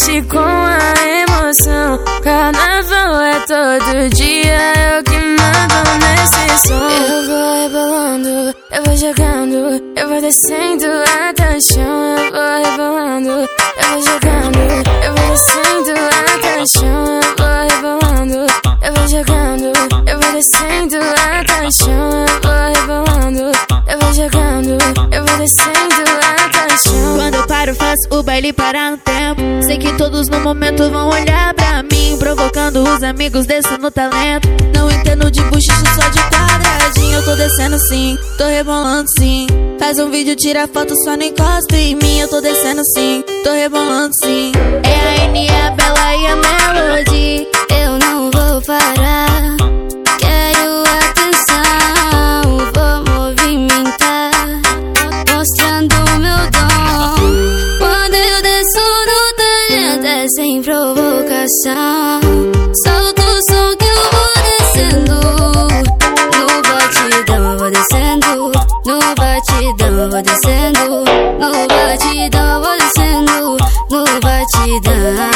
mexe com a emoção. Carnaval é todo dia, eu que mando nesse som. Eu vou rebolando, eu vou jogando, eu vou descendo até o chão. Eu vou rebolando, eu vou jogando, eu vou descendo até o chão. Eu vou rebolando, eu vou jogando, eu vou descendo até o chão. Eu vou rebolando, eu vou jogando, eu vou descendo até o chão. Quando eu paro, faço o baile parar no tempo. Sei que todos no momento vão olhar pra mim, provocando os amigos, descendo talento. Não entendo de buchicho, só de quadradinho. Eu tô descendo sim, tô rebolando sim. Faz um vídeo, tira foto, só não encosta em mim. Eu tô descendo sim, tô rebolando sim. É a N, a Bela e a Melody. Eu não vou parar, quero atenção. Vou movimentar, mostrando meu dom. Quando eu desço no talento é sem provocação. Solto o som que eu vou descendo. No batidão eu vou descendo. No batidão eu vou descendo. No batidão eu vou descendo. No batidão.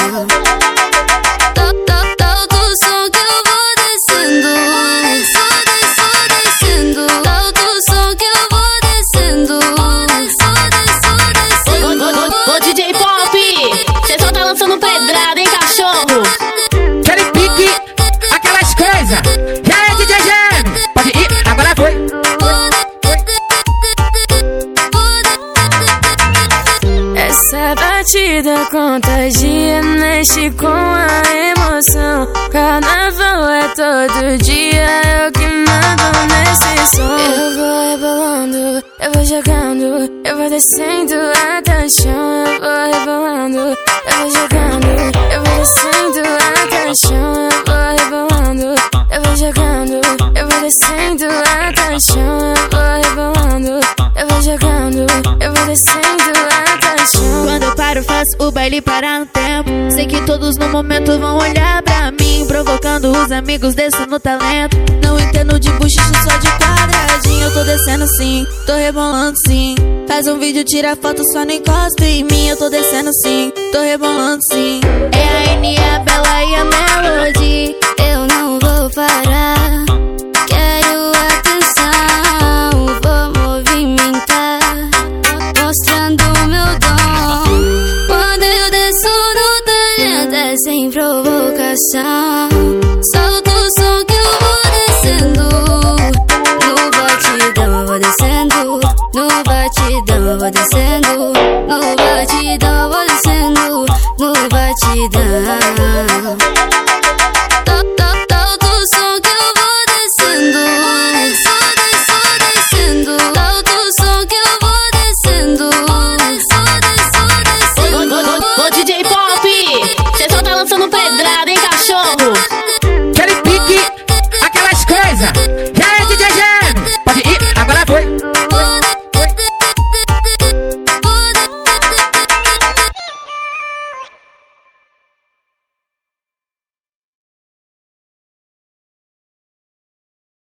Essa batida contagia, mexe com a emoção. Carnaval é todo dia, eu que mando nesse som. Eu vou rebolando, eu vou jogando, eu vou descendo até o chão. Eu vou rebolando, eu vou jogando, eu vou descendo até o chão. Eu vou rebolando, eu vou jogando, eu vou descendo até o chão. Eu vou rebolando, eu vou jogando, eu vou descendo até o chão. Quando eu paro, faço o baile parar no tempo. Sei que todos no momento vão olhar pra mim, provocando os amigos, descendo talento. Não entendo de buchicho, só de quadradinho. Eu tô descendo sim, tô rebolando sim. Faz um vídeo, tira foto, só não encosta em mim. Eu tô descendo sim, tô rebolando sim. É a N, a Bela e a Melody. Eu não vou parar, quero atenção. Vou movimentar, mostrando meu dom. Quando eu desço no talento é sem provocação. Solto o som que eu vou descendo. No batidão eu vou descendo. No batidão eu vou descendo. No batidão eu vou descendo. No batidão.